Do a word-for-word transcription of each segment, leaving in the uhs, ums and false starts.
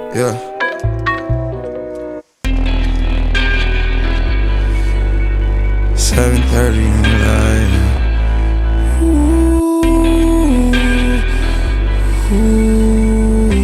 Yeah. Seven thirty in the night. Ooh, ooh.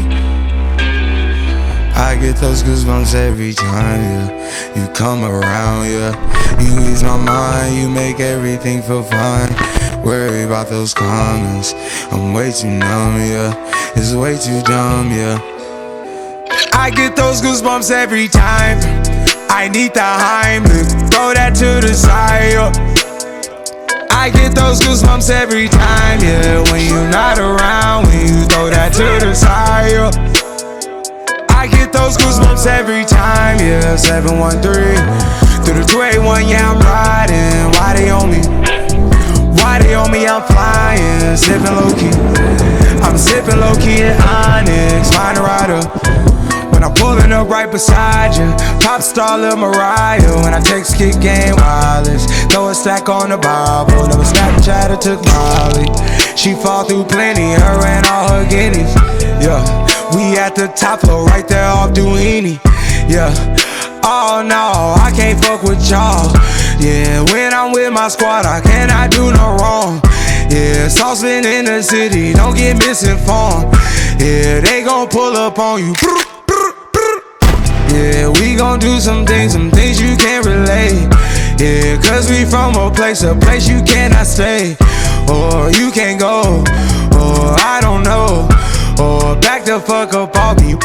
I get those goosebumps every time, yeah. You come around, yeah. You ease my mind, you make everything feel fine. Worry about those comments, I'm way too numb, yeah. It's way too dumb, yeah. I get those goosebumps every time. I need the Heimlich, throw that to the side, yeah. I get those goosebumps every time, yeah. When you're not around, when you throw that to the side, yeah. I get those goosebumps every time, yeah. seven one three through the two eight one, yeah, I'm riding. Why they on me? Why they on me? I'm flying, sipping low-key. I'm sipping low-key in Onyx, find a rider. When I'm pulling up right beside you, pop star Lil Mariah. When I text kick game wireless, throw a stack on the Bible. Never Snapchat or took Molly. She fall through plenty, her and all her guineas. Yeah, we at the top floor, right there off Duini. Yeah, oh no, I can't fuck with y'all. Yeah, when I'm with my squad, I cannot do no wrong. Yeah, saucepan in the city, don't get misinformed. Yeah, they gon' pull up on you. Yeah, we gon' do some things, some things you can't relate. Yeah, cause we from a place, a place you cannot stay. Or you can't go, or I don't know. Or back the fuck up off me.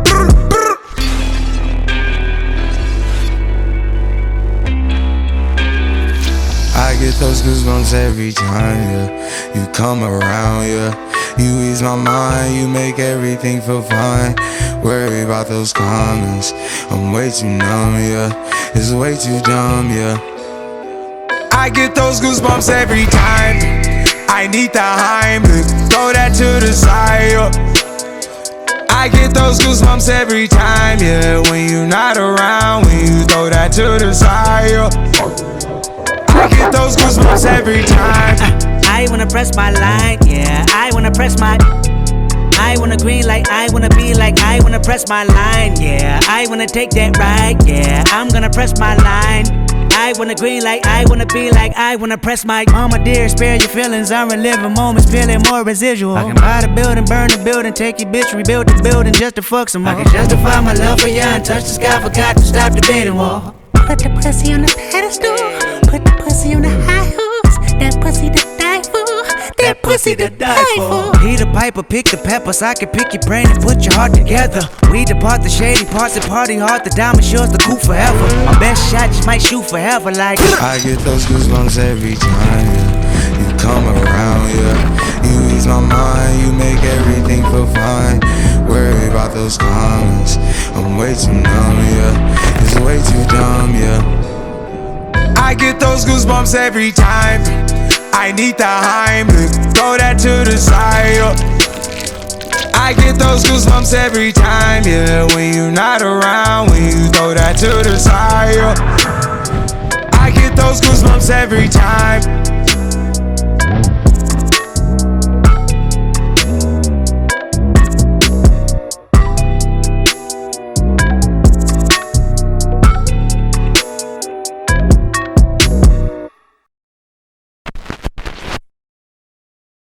I get those goosebumps every time, yeah. You come around, yeah. You ease my mind, you make everything feel fine. Worry about those comments, I'm way too numb, yeah. It's way too dumb, yeah. I get those goosebumps every time. I need the Heimlich, throw that to the side, yeah. I get those goosebumps every time, yeah. When you're not around, when you throw that to the side, yeah. I get those goosebumps every time. I wanna press my line, yeah. I wanna press my. I wanna green like I wanna be like I wanna press my line, yeah. I wanna take that ride, yeah. I'm gonna press my line. I wanna green like I wanna be like I wanna press my. Mama dear, spare your feelings. I'm reliving moments, feeling more residual. I can buy the building, burn the building, take your bitch, rebuild the building just to fuck some more. I can justify my love for you and touch the sky, forgot to stop the beating wall. Put the pussy on the pedestal, put the pussy on the high horse. That pussy to die for, that pussy to die for. Peter Piper, pick the peppers. I can pick your brain and put your heart together. We depart the shady parts and party hard. The diamond yours, the cool forever. My best shot just might shoot forever like. I get those goosebumps every time, yeah. You come around, yeah. You ease my mind, you make everything feel fine. Worry about those comments, I'm way too numb, yeah. It's way too dumb, yeah. I get those goosebumps every time. I need the Heimlich, throw that to the side, yeah. I get those goosebumps every time, yeah. When you're not around, when you throw that to the side, yeah. I get those goosebumps every time.